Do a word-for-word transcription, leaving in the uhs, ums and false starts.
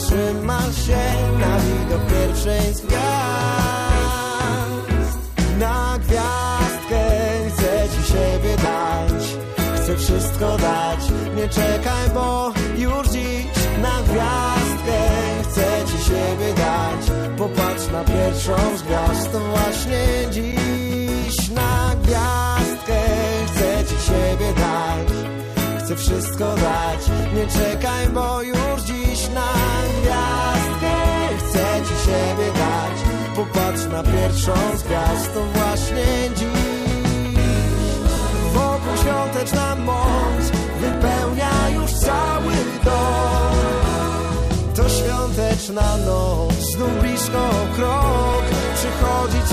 zatrzymasz się na widok pierwszej z gwiazd. Na gwiazdkę chcę ci siebie dać, chcę wszystko dać. Nie czekaj, bo już dziś na gwiazdkę chcę ci siebie dać. Popatrz na pierwszą z gwiazd, to właśnie dziś. Na gwiazdkę chcę ci siebie dać, chcę wszystko dać. Nie czekaj, bo już dziś na gwiazdkę chcę ci siebie dać. Popatrz na pierwszą z gwiazd, to właśnie dziś. Wokół świąteczna moc wypełnia już cały dom. To świąteczna noc, znów blisko krok. Przychodzi